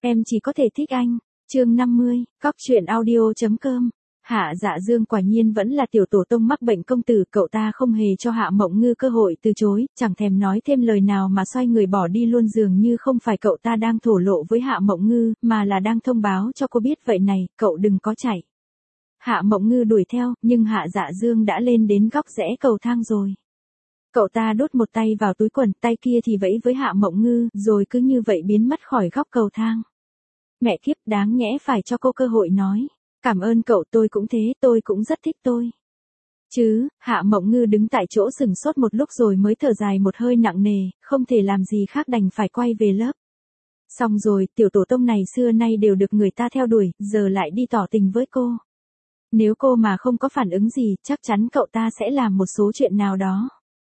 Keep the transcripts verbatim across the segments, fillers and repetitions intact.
Em chỉ có thể thích anh. Chương năm mươi, cóc truyện audio chấm com. Hạ Dạ Dương quả nhiên vẫn là tiểu tổ tông mắc bệnh công tử, cậu ta không hề cho Hạ Mộng Ngư cơ hội từ chối, chẳng thèm nói thêm lời nào mà xoay người bỏ đi luôn, dường như không phải cậu ta đang thổ lộ với Hạ Mộng Ngư, mà là đang thông báo cho cô biết vậy này, cậu đừng có chạy. Hạ Mộng Ngư đuổi theo, nhưng Hạ Dạ Dương đã lên đến góc rẽ cầu thang rồi. Cậu ta đút một tay vào túi quần, tay kia thì vẫy với Hạ Mộng Ngư, rồi cứ như vậy biến mất khỏi góc cầu thang. Mẹ kiếp, đáng nhẽ phải cho cô cơ hội nói. Cảm ơn cậu, tôi cũng thế, tôi cũng rất thích tôi. Chứ, Hạ Mộng Ngư đứng tại chỗ sừng sốt một lúc rồi mới thở dài một hơi nặng nề, không thể làm gì khác đành phải quay về lớp. Xong rồi, tiểu tổ tông này xưa nay đều được người ta theo đuổi, giờ lại đi tỏ tình với cô. Nếu cô mà không có phản ứng gì, chắc chắn cậu ta sẽ làm một số chuyện nào đó.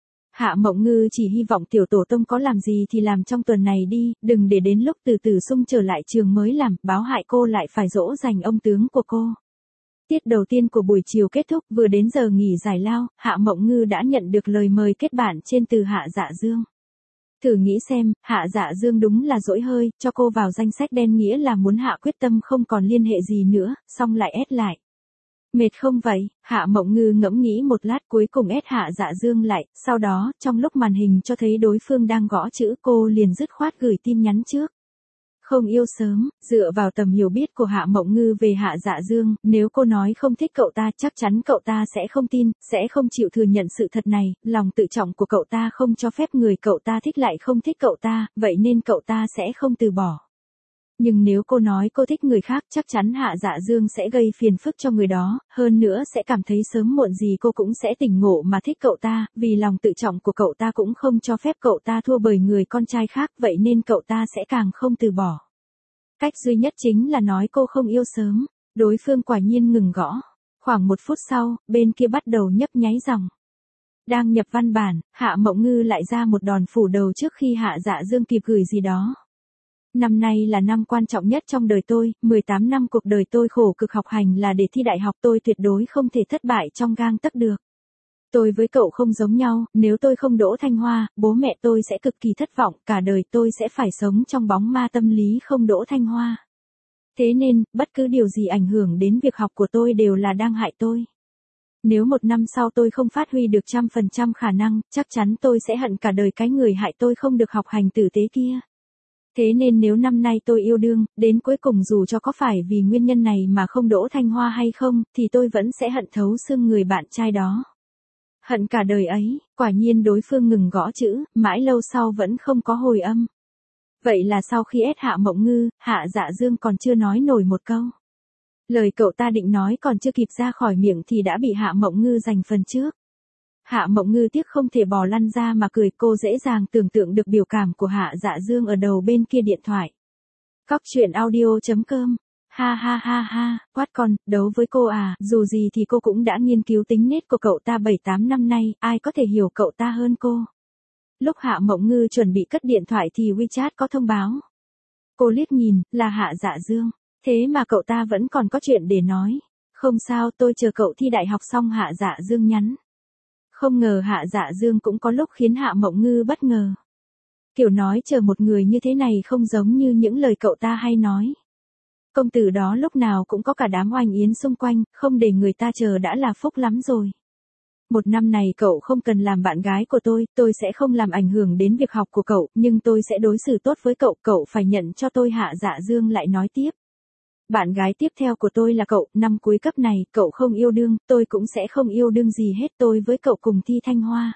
Hạ Mộng Ngư chỉ hy vọng tiểu tổ tông có làm gì thì làm trong tuần này đi, đừng để đến lúc từ từ sung trở lại trường mới làm, báo hại cô lại phải dỗ dành ông tướng của cô. Tiết đầu tiên của buổi chiều kết thúc, vừa đến giờ nghỉ giải lao, Hạ Mộng Ngư đã nhận được lời mời kết bạn trên từ Hạ Dạ Dương. Thử nghĩ xem, Hạ Dạ Dương đúng là dỗi hơi, cho cô vào danh sách đen nghĩa là muốn Hạ quyết tâm không còn liên hệ gì nữa, xong lại ép lại. Mệt không vậy? Hạ Mộng Ngư ngẫm nghĩ một lát cuối cùng ép Hạ Dạ Dương lại, sau đó, trong lúc màn hình cho thấy đối phương đang gõ chữ cô liền dứt khoát gửi tin nhắn trước. Không yêu sớm, dựa vào tầm hiểu biết của Hạ Mộng Ngư về Hạ Dạ Dương, nếu cô nói không thích cậu ta chắc chắn cậu ta sẽ không tin, sẽ không chịu thừa nhận sự thật này, lòng tự trọng của cậu ta không cho phép người cậu ta thích lại không thích cậu ta, vậy nên cậu ta sẽ không từ bỏ. Nhưng nếu cô nói cô thích người khác chắc chắn Hạ Dạ Dương sẽ gây phiền phức cho người đó, hơn nữa sẽ cảm thấy sớm muộn gì cô cũng sẽ tỉnh ngộ mà thích cậu ta, vì lòng tự trọng của cậu ta cũng không cho phép cậu ta thua bởi người con trai khác, vậy nên cậu ta sẽ càng không từ bỏ. Cách duy nhất chính là nói cô không yêu sớm, đối phương quả nhiên ngừng gõ. Khoảng một phút sau, bên kia bắt đầu nhấp nháy dòng. Đang nhập văn bản, Hạ Mộng Ngư lại ra một đòn phủ đầu trước khi Hạ Dạ Dương kịp gửi gì đó. Năm nay là năm quan trọng nhất trong đời tôi, mười tám năm cuộc đời tôi khổ cực học hành là để thi đại học, tôi tuyệt đối không thể thất bại trong gang tấc được. Tôi với cậu không giống nhau, nếu tôi không đỗ Thanh Hoa, bố mẹ tôi sẽ cực kỳ thất vọng, cả đời tôi sẽ phải sống trong bóng ma tâm lý không đỗ Thanh Hoa. Thế nên, bất cứ điều gì ảnh hưởng đến việc học của tôi đều là đang hại tôi. Nếu một năm sau tôi không phát huy được trăm phần trăm khả năng, chắc chắn tôi sẽ hận cả đời cái người hại tôi không được học hành tử tế kia. Thế nên nếu năm nay tôi yêu đương, đến cuối cùng dù cho có phải vì nguyên nhân này mà không đỗ Thanh Hoa hay không, thì tôi vẫn sẽ hận thấu xương người bạn trai đó. Hận cả đời ấy, quả nhiên đối phương ngừng gõ chữ, mãi lâu sau vẫn không có hồi âm. Vậy là sau khi ép Hạ Mộng Ngư, Hạ Dạ Dương còn chưa nói nổi một câu. Lời cậu ta định nói còn chưa kịp ra khỏi miệng thì đã bị Hạ Mộng Ngư giành phần trước. Hạ Mộng Ngư tiếc không thể bò lăn ra mà cười, cô dễ dàng tưởng tượng được biểu cảm của Hạ Dạ Dương ở đầu bên kia điện thoại. Cóc truyện audio chấm com. Ha ha ha ha, quát con, đấu với cô à, dù gì thì cô cũng đã nghiên cứu tính nết của cậu ta bảy tám năm nay, ai có thể hiểu cậu ta hơn cô. Lúc Hạ Mộng Ngư chuẩn bị cất điện thoại thì WeChat có thông báo. Cô liếc nhìn, là Hạ Dạ Dương, thế mà cậu ta vẫn còn có chuyện để nói. Không sao, tôi chờ cậu thi đại học xong, Hạ Dạ Dương nhắn. Không ngờ Hạ Dạ Dương cũng có lúc khiến Hạ Mộng Ngư bất ngờ. Kiểu nói chờ một người như thế này không giống như những lời cậu ta hay nói. Công tử đó lúc nào cũng có cả đám oanh yến xung quanh, không để người ta chờ đã là phúc lắm rồi. Một năm này cậu không cần làm bạn gái của tôi, tôi sẽ không làm ảnh hưởng đến việc học của cậu, nhưng tôi sẽ đối xử tốt với cậu, cậu phải nhận cho tôi. Hạ Dạ Dương lại nói tiếp. Bạn gái tiếp theo của tôi là cậu, năm cuối cấp này, cậu không yêu đương, tôi cũng sẽ không yêu đương gì hết, tôi với cậu cùng thi Thanh Hoa.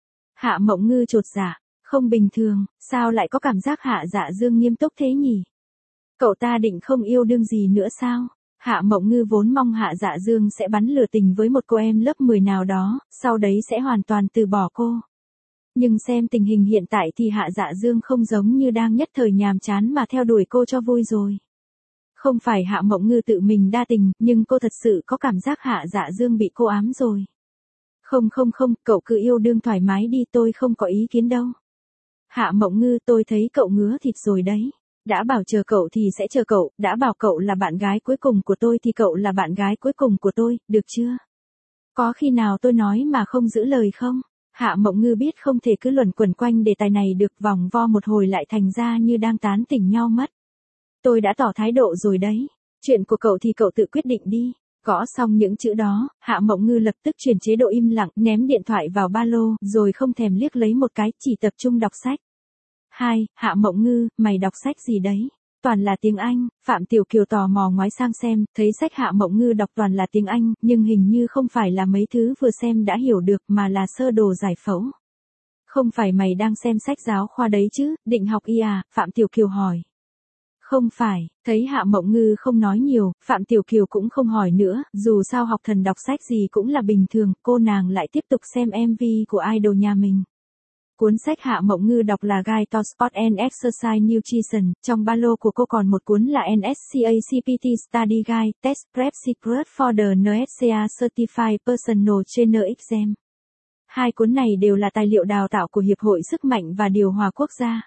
Hạ Mộng Ngư chột dạ, không bình thường, sao lại có cảm giác Hạ Dạ Dương nghiêm túc thế nhỉ? Cậu ta định không yêu đương gì nữa sao? Hạ Mộng Ngư vốn mong Hạ Dạ Dương sẽ bắn lừa tình với một cô em lớp mười nào đó, sau đấy sẽ hoàn toàn từ bỏ cô. Nhưng xem tình hình hiện tại thì Hạ Dạ Dương không giống như đang nhất thời nhàm chán mà theo đuổi cô cho vui rồi. Không phải Hạ Mộng Ngư tự mình đa tình, nhưng cô thật sự có cảm giác Hạ Dạ Dương bị cô ám rồi. Không không không, cậu cứ yêu đương thoải mái đi, tôi không có ý kiến đâu. Hạ Mộng Ngư, tôi thấy cậu ngứa thịt rồi đấy. Đã bảo chờ cậu thì sẽ chờ cậu, đã bảo cậu là bạn gái cuối cùng của tôi thì cậu là bạn gái cuối cùng của tôi, được chưa? Có khi nào tôi nói mà không giữ lời không? Hạ Mộng Ngư biết không thể cứ luẩn quẩn quanh đề tài này được, vòng vo một hồi lại thành ra như đang tán tỉnh nhau mất. Tôi đã tỏ thái độ rồi đấy. Chuyện của cậu thì cậu tự quyết định đi. Gõ xong những chữ đó, Hạ Mộng Ngư lập tức chuyển chế độ im lặng, ném điện thoại vào ba lô, rồi không thèm liếc lấy một cái, chỉ tập trung đọc sách. Hai, Hạ Mộng Ngư, mày đọc sách gì đấy? Toàn là tiếng Anh. Phạm Tiểu Kiều tò mò ngoái sang xem, thấy sách Hạ Mộng Ngư đọc toàn là tiếng Anh, nhưng hình như không phải là mấy thứ vừa xem đã hiểu được mà là sơ đồ giải phẫu. Không phải mày đang xem sách giáo khoa đấy chứ, định học y à? Phạm Tiểu Kiều hỏi. Không phải, thấy Hạ Mộng Ngư không nói nhiều, Phạm Tiểu Kiều cũng không hỏi nữa, dù sao học thần đọc sách gì cũng là bình thường, cô nàng lại tiếp tục xem em vê của idol nhà mình. Cuốn sách Hạ Mộng Ngư đọc là Guide to Sport and Exercise Nutrition, trong ba lô của cô còn một cuốn là en ét xê a xê pê tê Study Guide, Test Prep Secret for the en ét xê a Certified Personal Trainer Exam. Hai cuốn này đều là tài liệu đào tạo của Hiệp hội Sức mạnh và Điều hòa Quốc gia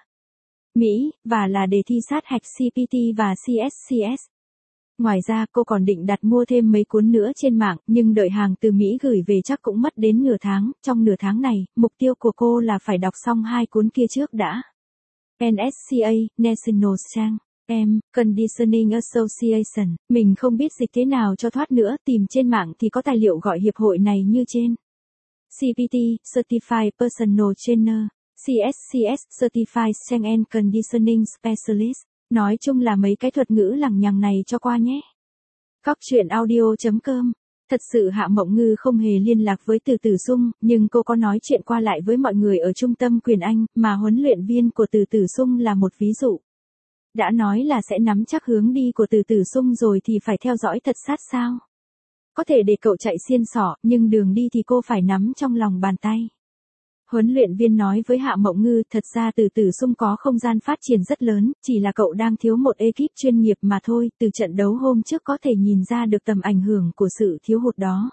Mỹ, và là đề thi sát hạch xê pê tê và xê ét xê ét. Ngoài ra cô còn định đặt mua thêm mấy cuốn nữa trên mạng, nhưng đợi hàng từ Mỹ gửi về chắc cũng mất đến nửa tháng. Trong nửa tháng này, mục tiêu của cô là phải đọc xong hai cuốn kia trước đã. en ét xê a, National Strength and Conditioning Association, mình không biết dịch thế nào cho thoát nữa, tìm trên mạng thì có tài liệu gọi hiệp hội này như trên. xê pê tê, Certified Personal Trainer, xê ét xê ét, Certified Strength and Conditioning Specialist. Nói chung là mấy cái thuật ngữ lằng nhằng này cho qua nhé. Cóc truyện audio chấm com. Thật sự Hạ Mộng Ngư không hề liên lạc với Từ Tử Sung, nhưng cô có nói chuyện qua lại với mọi người ở trung tâm Quyền Anh, mà huấn luyện viên của Từ Tử Sung là một ví dụ. Đã nói là sẽ nắm chắc hướng đi của Từ Tử Sung rồi thì phải theo dõi thật sát sao. Có thể để cậu chạy xiên xỏ, nhưng đường đi thì cô phải nắm trong lòng bàn tay. Huấn luyện viên nói với Hạ Mộng Ngư, thật ra Từ Tử Sung có không gian phát triển rất lớn, chỉ là cậu đang thiếu một ekip chuyên nghiệp mà thôi, từ trận đấu hôm trước có thể nhìn ra được tầm ảnh hưởng của sự thiếu hụt đó.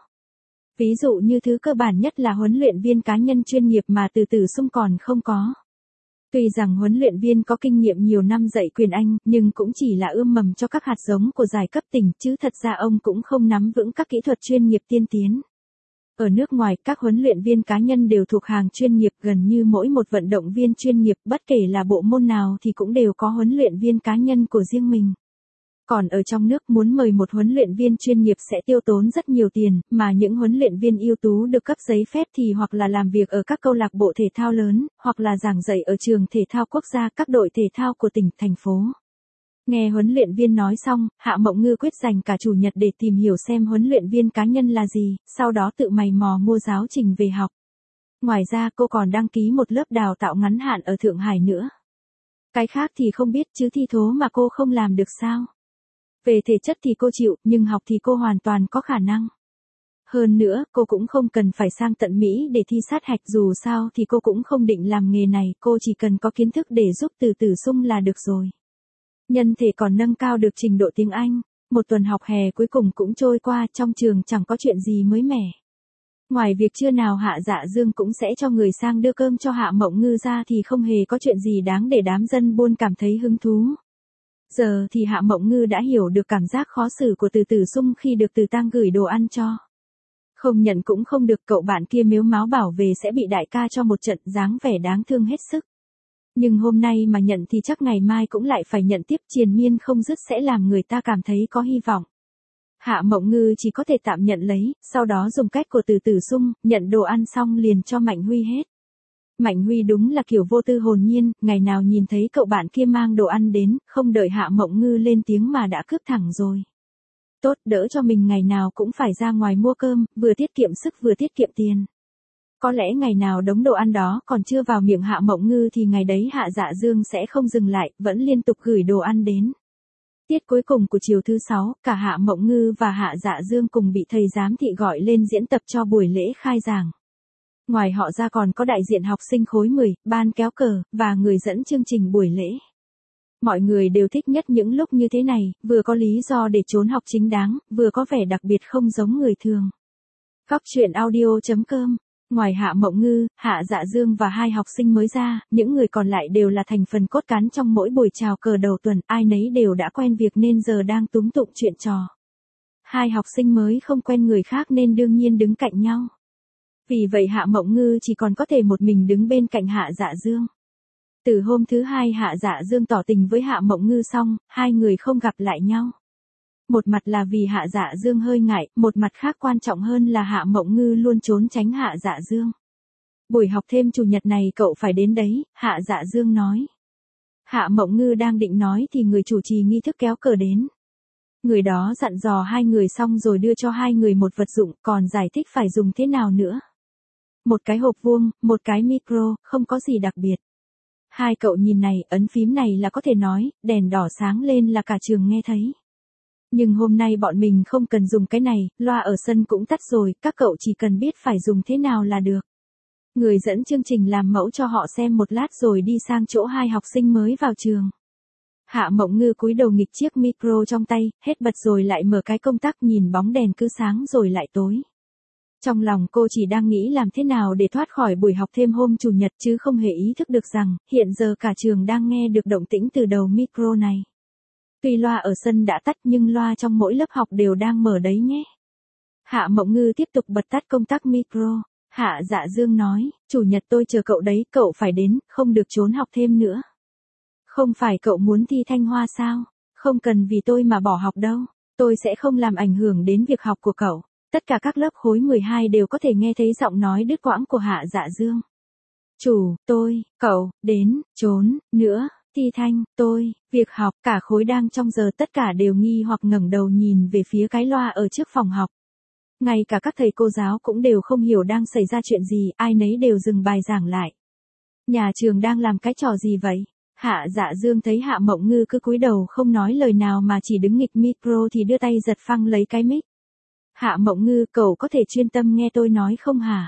Ví dụ như thứ cơ bản nhất là huấn luyện viên cá nhân chuyên nghiệp mà Từ Tử Sung còn không có. Tuy rằng huấn luyện viên có kinh nghiệm nhiều năm dạy Quyền Anh, nhưng cũng chỉ là ươm mầm cho các hạt giống của giải cấp tỉnh, chứ thật ra ông cũng không nắm vững các kỹ thuật chuyên nghiệp tiên tiến. Ở nước ngoài, các huấn luyện viên cá nhân đều thuộc hàng chuyên nghiệp, gần như mỗi một vận động viên chuyên nghiệp, bất kể là bộ môn nào thì cũng đều có huấn luyện viên cá nhân của riêng mình. Còn ở trong nước, muốn mời một huấn luyện viên chuyên nghiệp sẽ tiêu tốn rất nhiều tiền, mà những huấn luyện viên ưu tú được cấp giấy phép thì hoặc là làm việc ở các câu lạc bộ thể thao lớn, hoặc là giảng dạy ở trường thể thao quốc gia, các đội thể thao của tỉnh, thành phố. Nghe huấn luyện viên nói xong, Hạ Mộng Ngư quyết dành cả chủ nhật để tìm hiểu xem huấn luyện viên cá nhân là gì, sau đó tự mày mò mua giáo trình về học. Ngoài ra cô còn đăng ký một lớp đào tạo ngắn hạn ở Thượng Hải nữa. Cái khác thì không biết, chứ thi thố mà cô không làm được sao? Về thể chất thì cô chịu, nhưng học thì cô hoàn toàn có khả năng. Hơn nữa, cô cũng không cần phải sang tận Mỹ để thi sát hạch, dù sao thì cô cũng không định làm nghề này, cô chỉ cần có kiến thức để giúp Từ Tử Sung là được rồi. Nhân thể còn nâng cao được trình độ tiếng Anh. Một tuần học hè cuối cùng cũng trôi qua, trong trường chẳng có chuyện gì mới mẻ. Ngoài việc trưa nào Hạ Dạ Dương cũng sẽ cho người sang đưa cơm cho Hạ Mộng Ngư ra thì không hề có chuyện gì đáng để đám dân buôn cảm thấy hứng thú. Giờ thì Hạ Mộng Ngư đã hiểu được cảm giác khó xử của Từ Tử Sung khi được Từ Tang gửi đồ ăn cho. Không nhận cũng không được, cậu bạn kia mếu máo bảo về sẽ bị đại ca cho một trận, dáng vẻ đáng thương hết sức. Nhưng hôm nay mà nhận thì chắc ngày mai cũng lại phải nhận tiếp, triền miên không dứt sẽ làm người ta cảm thấy có hy vọng. Hạ Mộng Ngư chỉ có thể tạm nhận lấy, sau đó dùng cách của Từ Tử Sung, nhận đồ ăn xong liền cho Mạnh Huy hết. Mạnh Huy đúng là kiểu vô tư hồn nhiên, ngày nào nhìn thấy cậu bạn kia mang đồ ăn đến, không đợi Hạ Mộng Ngư lên tiếng mà đã cướp thẳng rồi. Tốt, đỡ cho mình ngày nào cũng phải ra ngoài mua cơm, vừa tiết kiệm sức vừa tiết kiệm tiền. Có lẽ ngày nào đống đồ ăn đó còn chưa vào miệng Hạ Mộng Ngư thì ngày đấy Hạ Dạ Dương sẽ không dừng lại, vẫn liên tục gửi đồ ăn đến. Tiết cuối cùng của chiều thứ sáu, cả Hạ Mộng Ngư và Hạ Dạ Dương cùng bị thầy giám thị gọi lên diễn tập cho buổi lễ khai giảng. Ngoài họ ra còn có đại diện học sinh khối mười, ban kéo cờ, và người dẫn chương trình buổi lễ. Mọi người đều thích nhất những lúc như thế này, vừa có lý do để trốn học chính đáng, vừa có vẻ đặc biệt không giống người thường. Cóc truyện audio chấm com. Ngoài Hạ Mộng Ngư, Hạ Dạ Dương và hai học sinh mới ra, những người còn lại đều là thành phần cốt cán trong mỗi buổi chào cờ đầu tuần, ai nấy đều đã quen việc nên giờ đang túm tụng chuyện trò. Hai học sinh mới không quen người khác nên đương nhiên đứng cạnh nhau. Vì vậy Hạ Mộng Ngư chỉ còn có thể một mình đứng bên cạnh Hạ Dạ Dương. Từ hôm thứ hai Hạ Dạ Dương tỏ tình với Hạ Mộng Ngư xong, hai người không gặp lại nhau. Một mặt là vì Hạ Dạ Dương hơi ngại, một mặt khác quan trọng hơn là Hạ Mộng Ngư luôn trốn tránh Hạ Dạ Dương. Buổi học thêm chủ nhật này cậu phải đến đấy, Hạ Dạ Dương nói. Hạ Mộng Ngư đang định nói thì người chủ trì nghi thức kéo cờ đến. Người đó dặn dò hai người xong rồi đưa cho hai người một vật dụng, còn giải thích phải dùng thế nào nữa. Một cái hộp vuông, một cái micro, không có gì đặc biệt. Hai cậu nhìn này, ấn phím này là có thể nói, đèn đỏ sáng lên là cả trường nghe thấy. Nhưng hôm nay bọn mình không cần dùng cái này, loa ở sân cũng tắt rồi, các cậu chỉ cần biết phải dùng thế nào là được. Người dẫn chương trình làm mẫu cho họ xem một lát rồi đi sang chỗ hai học sinh mới vào trường. Hạ Mộng Ngư cúi đầu nghịch chiếc micro trong tay, hết bật rồi lại mở cái công tắc nhìn bóng đèn cứ sáng rồi lại tối. Trong lòng cô chỉ đang nghĩ làm thế nào để thoát khỏi buổi học thêm hôm chủ nhật chứ không hề ý thức được rằng, hiện giờ cả trường đang nghe được động tĩnh từ đầu micro này. Tuy loa ở sân đã tắt nhưng loa trong mỗi lớp học đều đang mở đấy nhé. Hạ Mộng Ngư tiếp tục bật tắt công tắc micro. Hạ Dạ Dương nói, chủ nhật tôi chờ cậu đấy, cậu phải đến, không được trốn học thêm nữa. Không phải cậu muốn thi Thanh Hoa sao? Không cần vì tôi mà bỏ học đâu. Tôi sẽ không làm ảnh hưởng đến việc học của cậu. Tất cả các lớp khối mười hai đều có thể nghe thấy giọng nói đứt quãng của Hạ Dạ Dương. Chủ, tôi, cậu, đến, trốn, nữa, thi thanh, tôi, việc học, cả khối đang trong giờ tất cả đều nghi hoặc ngẩng đầu nhìn về phía cái loa ở trước phòng học. Ngay cả các thầy cô giáo cũng đều không hiểu đang xảy ra chuyện gì, ai nấy đều dừng bài giảng lại. Nhà trường đang làm cái trò gì vậy? Hạ Dạ Dương thấy Hạ Mộng Ngư cứ cúi đầu không nói lời nào mà chỉ đứng nghịch micro thì đưa tay giật phăng lấy cái mic. Hạ Mộng Ngư, cậu có thể chuyên tâm nghe tôi nói không hả?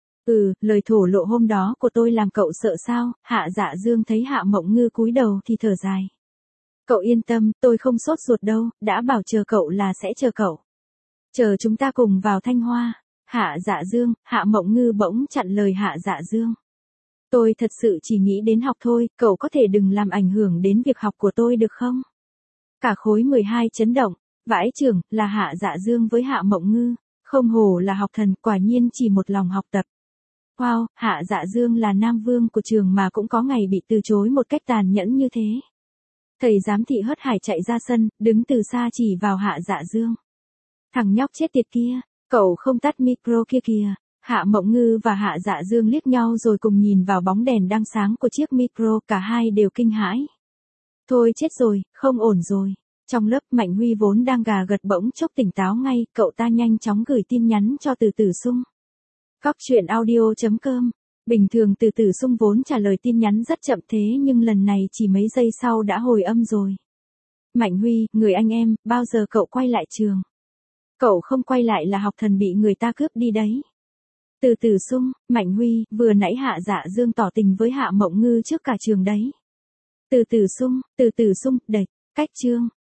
Ừ, lời thổ lộ hôm đó của tôi làm cậu sợ sao? Hạ Dạ Dương thấy Hạ Mộng Ngư cúi đầu thì thở dài. Cậu yên tâm, tôi không sốt ruột đâu, đã bảo chờ cậu là sẽ chờ cậu. Chờ chúng ta cùng vào Thanh Hoa. Hạ Dạ Dương, Hạ Mộng Ngư bỗng chặn lời Hạ Dạ Dương. Tôi thật sự chỉ nghĩ đến học thôi, cậu có thể đừng làm ảnh hưởng đến việc học của tôi được không? Cả khối mười hai chấn động, vãi chưởng, là Hạ Dạ Dương với Hạ Mộng Ngư. Không hổ là học thần, quả nhiên chỉ một lòng học tập. Wow, Hạ Dạ Dương là nam vương của trường mà cũng có ngày bị từ chối một cách tàn nhẫn như thế. Thầy giám thị hớt hải chạy ra sân, đứng từ xa chỉ vào Hạ Dạ Dương. Thằng nhóc chết tiệt kia, cậu không tắt micro kia kìa. Hạ Mộng Ngư và Hạ Dạ Dương liếc nhau rồi cùng nhìn vào bóng đèn đang sáng của chiếc micro, cả hai đều kinh hãi. Thôi chết rồi, không ổn rồi. Trong lớp Mạnh Huy vốn đang gà gật bỗng chốc tỉnh táo ngay, cậu ta nhanh chóng gửi tin nhắn cho Từ Tử Sung. Cóc truyện audio chấm com. Bình thường Từ Tử Sung vốn trả lời tin nhắn rất chậm thế nhưng lần này chỉ mấy giây sau đã hồi âm rồi. Mạnh Huy, người anh em, bao giờ cậu quay lại trường? Cậu không quay lại là học thần bị người ta cướp đi đấy. Từ Tử Sung, Mạnh Huy, vừa nãy Hạ Dạ Dương tỏ tình với Hạ Mộng Ngư trước cả trường đấy. Từ Tử Sung, Từ Tử Sung, đệch, cách chương.